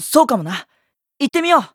そうかもな。行ってみよう。